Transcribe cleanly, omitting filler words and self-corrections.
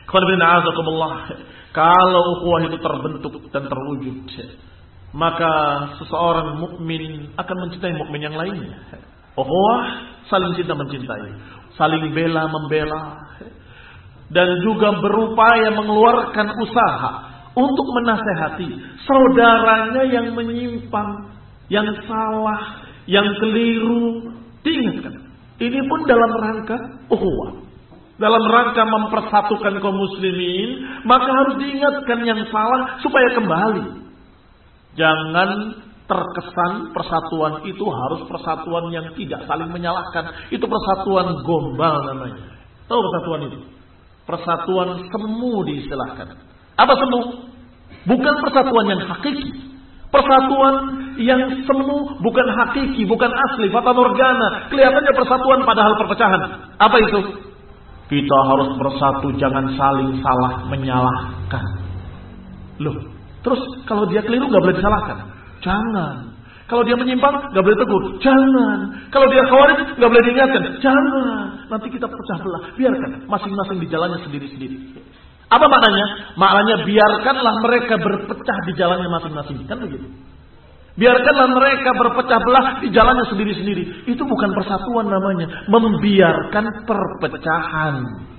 Kalau ukhuwah itu terbentuk dan terwujud, maka seseorang mukmin akan mencintai mukmin yang lainnya. Ukhuwah saling cinta mencintai, saling bela membela, dan juga berupaya mengeluarkan usaha untuk menasehati saudaranya yang menyimpang, yang salah, yang keliru. Diingatkan. Ini pun dalam rangka ukhuwah, dalam rangka mempersatukan kaum muslimin, maka harus diingatkan yang salah supaya kembali. Jangan terkesan persatuan itu harus persatuan yang tidak saling menyalahkan. Itu persatuan gombal namanya. Tahu persatuan itu? Persatuan semu diistilahkan. Apa semu? Bukan persatuan yang hakiki. Persatuan yang semu, bukan hakiki, bukan asli, fata morgana. Kelihatannya persatuan padahal perpecahan. Apa itu? Kita harus bersatu, jangan saling salah menyalahkan. Loh, terus kalau dia keliru gak boleh disalahkan? Jangan. Kalau dia menyimpang gak boleh tegur? Jangan. Kalau dia khawarij gak boleh diingatkan? Jangan. Nanti kita pecah belah. Biarkan masing-masing di jalannya sendiri-sendiri. Apa maknanya? Maknanya biarkanlah mereka berpecah di jalannya masing-masing. Kan begitu? Biarkanlah mereka berpecah belah di jalannya sendiri-sendiri. Itu bukan persatuan namanya. Membiarkan perpecahan.